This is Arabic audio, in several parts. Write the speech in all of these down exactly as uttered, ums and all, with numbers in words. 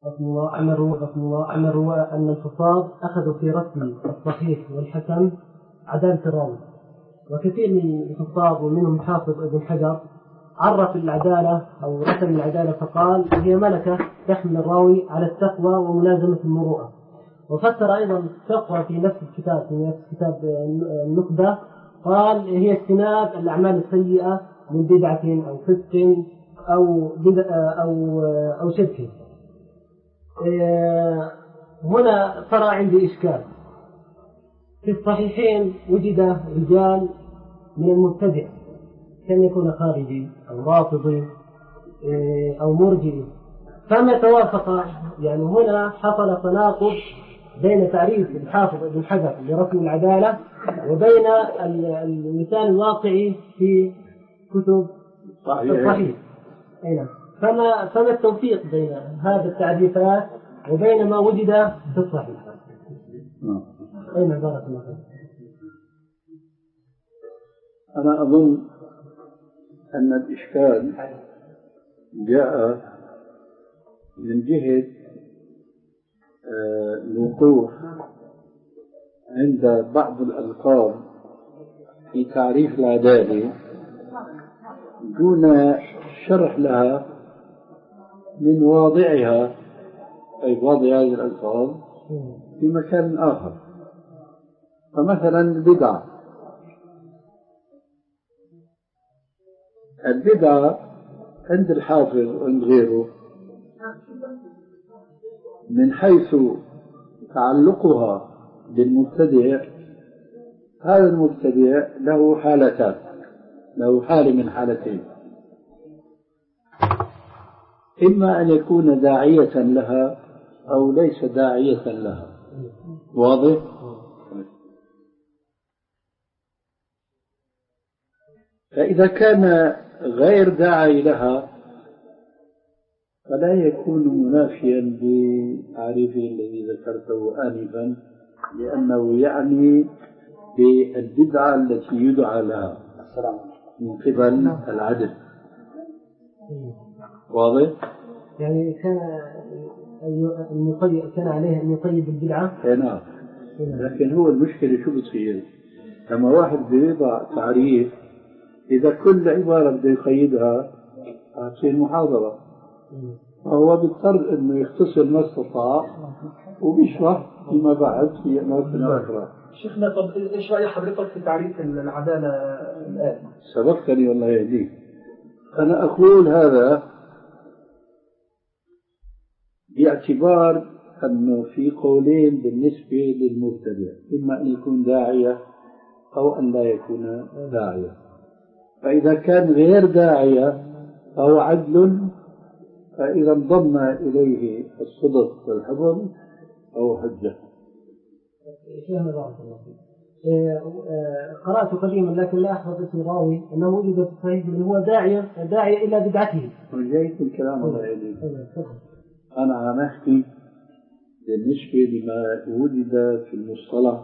رحمه الله أن الرواة رحمه الله أن الرواة أن الحفاظ أخذوا في رسم الصحيح والحسن عدالة الراوي، وكثير من الحفاظ ومنهم حافظ ابن حجر عرف العدالة أو رسم العدالة فقال هي ملكة تحمل الراوي على التقوى وملازمة المروءة، وفسر أيضا التقوى في نفس الكتاب في نفس كتاب النخبة قال هي اجتناب الأعمال السيئة من بدعة أو فسق أو أو أو شرك. هنا ترى عندي إشكال. في الصحيحين وجد رجال من المبتدع كان يكون خارجي أو رافضي أو مرجئي، فما توافق يعني هنا حصل تناقض بين تعريف الحافظ ابن حجر لرسم العدالة وبين المثال الواقعي في كتب الصحيح. فما فما التوفيق بين هذه التعريفات وبين ما وجد في الصحيح؟ أين بارك الله فيك؟ أنا أظن أن الإشكال جاء من جهة الوقوف عند بعض الألفاظ في تعريف العدالة دون شرح لها من واضعها، أي واضع هذه الألفاظ في مكان آخر. فمثلا البدعة البدعة عند الحافظ وعند غيره من حيث تعلقها بالمبتدع، هذا المبتدع له حالتان، له حالة من حالتين: إما أن يكون داعية لها أو ليس داعية لها. واضح؟ فإذا كان غير داعي لها فلا يكون منافيا بتعريفه الذي ذكرته آنفا، لأنه يعني بالبدعة التي يدعى لها من قبل العدل. واضح؟ يعني كان المقيد كان عليه أن يقيد البدعة. نعم. لكن هو المشكلة شو بتصير لما واحد بيضع تعريف، إذا كل عبارة بده يقيدها هتصير محاضرة، فهو بيضطر إنه يختصر ما استطاع وبيشرح فيما بعد في أماكن أخرى. شيخنا، طب إيش رأي حضرتك في تعريف العدالة الآن؟ سبقتني والله يهديك. أنا أقول هذا باعتبار أنه في قولين بالنسبة للمبتدع: إما أن يكون داعية أو أن لا يكون داعية. فإذا كان غير داعية أو عدل فإذا انضم إليه الصدق والحفظ أو حجة. شيخنا بارك الله فيك، قرأت قديما لكن لا أحفظ اسم راوي أنه وجد في الصحيح من هو داعية داعية إلى بدعته. جيد الكلام الله يهديك. أنا عم أحكي بالنسبة لما وجد في المصطلح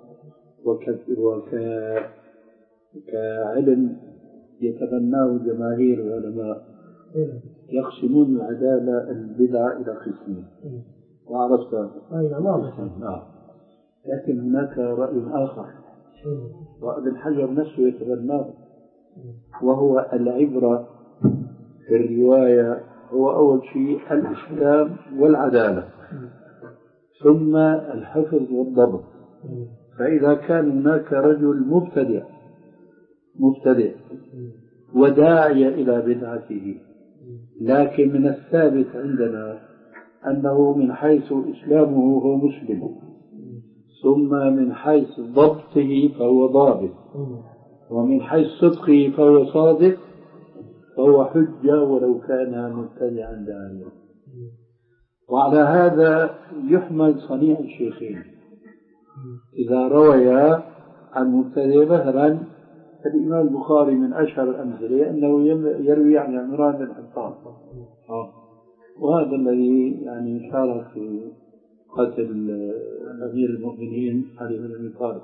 وكعلم يتبناه جماهير العلماء، يقسمون العدالة البدعة إلى قسمين، وعرفت هذا. لكن هناك رأي آخر وابن حجر نفسه يتبناه، وهو العبرة في الرواية هو أول شيء الإسلام والعدالة، ثم الحفظ والضبط. فإذا كان هناك رجل مبتدع مبتدع وداعي إلى بدعته، لكن من الثابت عندنا أنه من حيث إسلامه هو مسلم، ثم من حيث ضبطه فهو ضابط، ومن حيث صدقه فهو صادق، فهو حجة ولو كان مبتدعا داعيا. وعلى هذا يحمل صنيع الشيخين إذا رويا عن مبتدع. مثلا الإمام البخاري من أشهر الأمثلة أنه يروي عن عمران بن حطان، وهذا الذي يعني شارك في قتل أمير المؤمنين علي بن أبي طالب.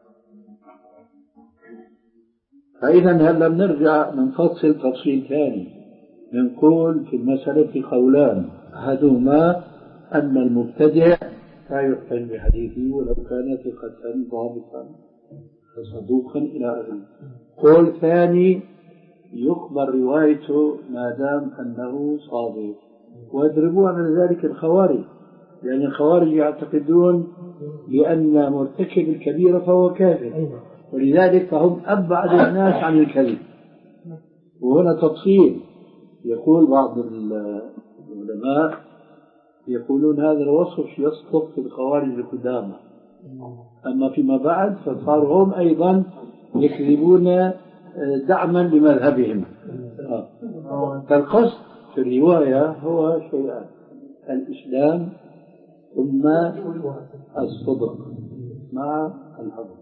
فإذا هلا بنرجع نفصل تفصيل ثاني، نقول في المسألة قولان: أحدهما أما المبتدع لا يحتج بحديثه ولو كان ثقة ضابطا صدوقا إلى آخره. قول ثاني يقبل روايته ما دام أنه صادق، ويضربون على ذلك الخوارج، لأن الخوارج يعتقدون بأن مرتكب الكبيرة فهو كافر، ولذلك فهم أبعد الناس عن الكذب. وهنا تفصيل، يقول بعض العلماء يقولون هذا الوصف يصدق في الخوارج القدامى، أما فيما بعد فصاروا هم أيضا يكذبون دعما لمذهبهم. فالقصد في الرواية هو شيئان: الإسلام ثم الصدق مع الحق.